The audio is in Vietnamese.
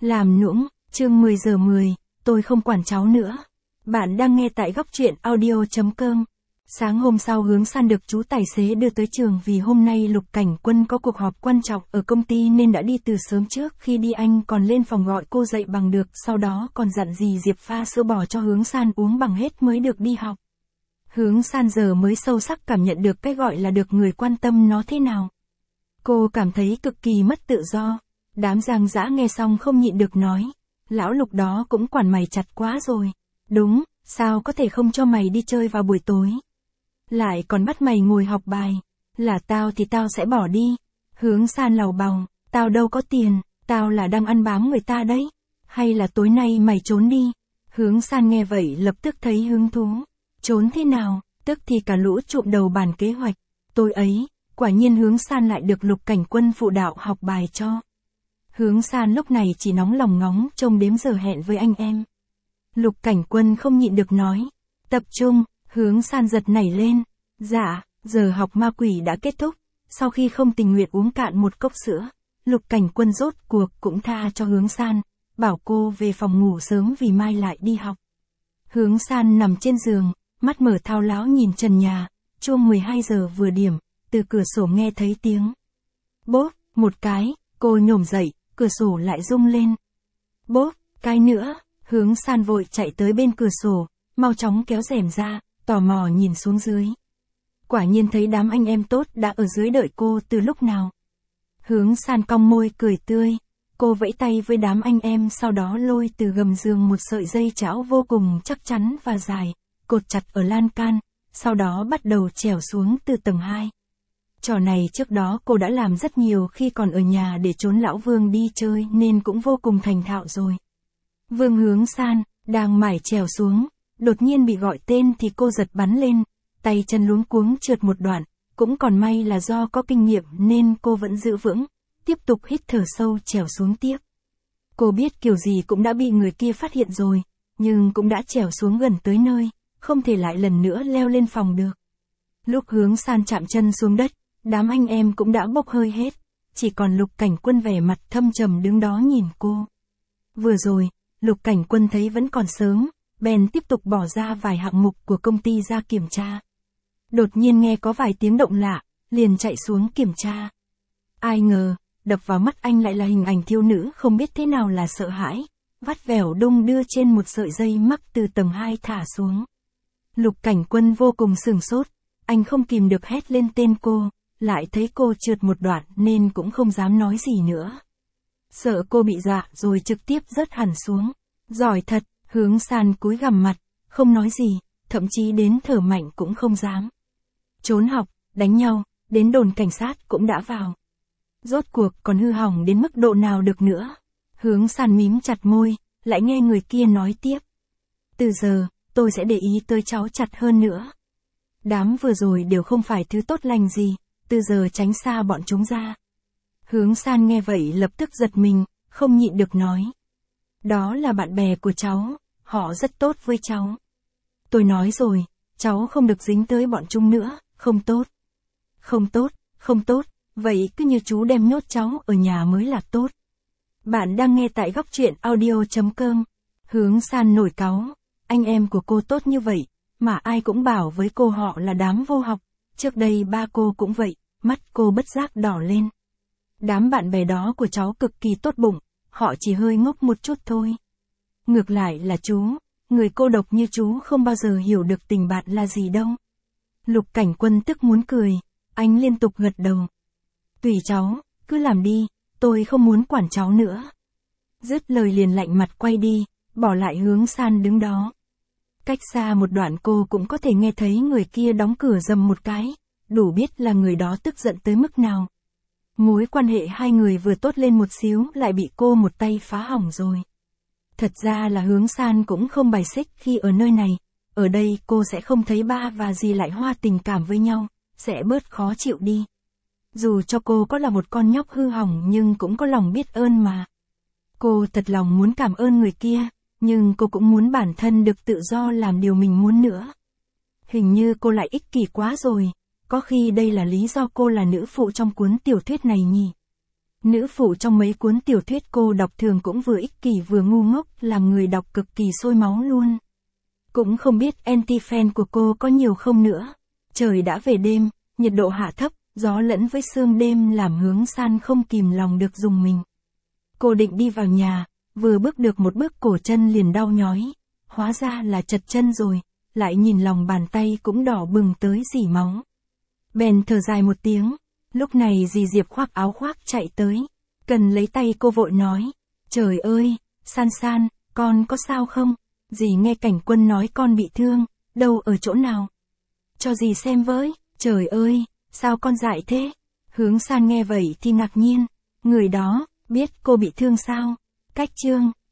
Làm nũng, chương 10 giờ 10, tôi không quản cháu nữa. Bạn đang nghe tại góc truyện audio.com. Sáng hôm sau Hướng San được chú tài xế đưa tới trường vì hôm nay Lục Cảnh Quân có cuộc họp quan trọng ở công ty nên đã đi từ sớm. Trước khi đi anh còn lên phòng gọi cô dậy bằng được, sau đó còn dặn dì Diệp pha sữa bò cho Hướng San uống bằng hết mới được đi học. Hướng San giờ mới sâu sắc cảm nhận được cái gọi là được người quan tâm nó thế nào. Cô cảm thấy cực kỳ mất tự do. Đám Giang Dã nghe xong không nhịn được nói, lão Lục đó cũng quản mày chặt quá rồi. Đúng, sao có thể không cho mày đi chơi vào buổi tối? Lại còn bắt mày ngồi học bài. Là tao thì tao sẽ bỏ đi. Hướng San lầu bầu, tao đâu có tiền, tao là đang ăn bám người ta đấy. Hay là tối nay mày trốn đi? Hướng San nghe vậy lập tức thấy hứng thú. Trốn thế nào? Tức thì cả lũ trụm đầu bàn kế hoạch. Tối ấy, quả nhiên Hướng San lại được Lục Cảnh Quân phụ đạo học bài cho. Hướng San lúc này chỉ nóng lòng ngóng trông đếm giờ hẹn với anh em. Lục Cảnh Quân không nhịn được nói. Tập trung, Hướng San giật nảy lên. Dạ, giờ học ma quỷ đã kết thúc. Sau khi không tình nguyện uống cạn một cốc sữa, Lục Cảnh Quân rốt cuộc cũng tha cho Hướng San, bảo cô về phòng ngủ sớm vì mai lại đi học. Hướng San nằm trên giường, mắt mở thao láo nhìn trần nhà, chuông 12 giờ vừa điểm, từ cửa sổ nghe thấy tiếng. Bốp, một cái, cô nhổm dậy, cửa sổ lại rung lên. Bốp, cái nữa, Hướng San vội chạy tới bên cửa sổ, mau chóng kéo rèm ra, tò mò nhìn xuống dưới. Quả nhiên thấy đám anh em tốt đã ở dưới đợi cô từ lúc nào. Hướng San cong môi cười tươi, cô vẫy tay với đám anh em sau đó lôi từ gầm giường một sợi dây chảo vô cùng chắc chắn và dài, cột chặt ở lan can, sau đó bắt đầu trèo xuống từ tầng 2. Trò này trước đó cô đã làm rất nhiều khi còn ở nhà để trốn lão Vương đi chơi nên cũng vô cùng thành thạo rồi. Vương Hướng San, đang mải trèo xuống, đột nhiên bị gọi tên thì cô giật bắn lên, tay chân luống cuống trượt một đoạn, cũng còn may là do có kinh nghiệm nên cô vẫn giữ vững, tiếp tục hít thở sâu trèo xuống tiếp. Cô biết kiểu gì cũng đã bị người kia phát hiện rồi, nhưng cũng đã trèo xuống gần tới nơi, không thể lại lần nữa leo lên phòng được. Lúc Hướng San chạm chân xuống đất, đám anh em cũng đã bốc hơi hết, chỉ còn Lục Cảnh Quân vẻ mặt thâm trầm đứng đó nhìn cô. Vừa rồi, Lục Cảnh Quân thấy vẫn còn sớm, bèn tiếp tục bỏ ra vài hạng mục của công ty ra kiểm tra. Đột nhiên nghe có vài tiếng động lạ, liền chạy xuống kiểm tra. Ai ngờ, đập vào mắt anh lại là hình ảnh thiếu nữ không biết thế nào là sợ hãi, vắt vẻo đung đưa trên một sợi dây mắc từ tầng 2 thả xuống. Lục Cảnh Quân vô cùng sửng sốt, anh không kìm được hét lên tên cô, lại thấy cô trượt một đoạn nên cũng không dám nói gì nữa. Sợ cô bị dọa rồi trực tiếp rớt hẳn xuống. Giỏi thật, Hướng San cúi gằm mặt, không nói gì, thậm chí đến thở mạnh cũng không dám. Trốn học, đánh nhau, đến đồn cảnh sát cũng đã vào. Rốt cuộc còn hư hỏng đến mức độ nào được nữa. Hướng San mím chặt môi, lại nghe người kia nói tiếp. Từ giờ, tôi sẽ để ý tới cháu chặt hơn nữa. Đám vừa rồi đều không phải thứ tốt lành gì, từ giờ tránh xa bọn chúng ra. Hướng San nghe vậy lập tức giật mình, không nhịn được nói. Đó là bạn bè của cháu, họ rất tốt với cháu. Tôi nói rồi, cháu không được dính tới bọn chúng nữa, không tốt. Không tốt, không tốt, vậy cứ như chú đem nhốt cháu ở nhà mới là tốt. Bạn đang nghe tại góc truyện audio.com. Hướng San nổi cáu, anh em của cô tốt như vậy, mà ai cũng bảo với cô họ là đám vô học. Trước đây ba cô cũng vậy, mắt cô bất giác đỏ lên. Đám bạn bè đó của cháu cực kỳ tốt bụng, họ chỉ hơi ngốc một chút thôi. Ngược lại là chú, người cô độc như chú không bao giờ hiểu được tình bạn là gì đâu. Lục Cảnh Quân tức muốn cười, anh liên tục gật đầu. Tùy cháu, cứ làm đi, tôi không muốn quản cháu nữa. Dứt lời liền lạnh mặt quay đi, bỏ lại Hướng San đứng đó. Cách xa một đoạn cô cũng có thể nghe thấy người kia đóng cửa rầm một cái, đủ biết là người đó tức giận tới mức nào. Mối quan hệ hai người vừa tốt lên một xíu lại bị cô một tay phá hỏng rồi. Thật ra là Hướng San cũng không bài xích khi ở nơi này, ở đây cô sẽ không thấy ba và dì lại hoa tình cảm với nhau, sẽ bớt khó chịu đi. Dù cho cô có là một con nhóc hư hỏng nhưng cũng có lòng biết ơn mà. Cô thật lòng muốn cảm ơn người kia, nhưng cô cũng muốn bản thân được tự do làm điều mình muốn nữa. Hình như cô lại ích kỷ quá rồi, có khi đây là lý do cô là nữ phụ trong cuốn tiểu thuyết này nhỉ. Nữ phụ trong mấy cuốn tiểu thuyết cô đọc thường cũng vừa ích kỷ vừa ngu ngốc, làm người đọc cực kỳ sôi máu luôn. Cũng không biết anti-fan của cô có nhiều không nữa. Trời đã về đêm, nhiệt độ hạ thấp, gió lẫn với sương đêm làm Hướng San không kìm lòng được rùng mình. Cô định đi vào nhà, vừa bước được một bước cổ chân liền đau nhói. Hóa ra là trật chân rồi, lại nhìn lòng bàn tay cũng đỏ bừng tới rỉ máu. Bèn thở dài một tiếng, lúc này dì Diệp khoác áo khoác chạy tới. Cần lấy tay cô vội nói, trời ơi, San San, con có sao không? Dì nghe Cảnh Quân nói con bị thương, đâu ở chỗ nào? Cho dì xem với, trời ơi, sao con dại thế? Hướng San nghe vậy thì ngạc nhiên, người đó, biết cô bị thương sao? Cách Trương.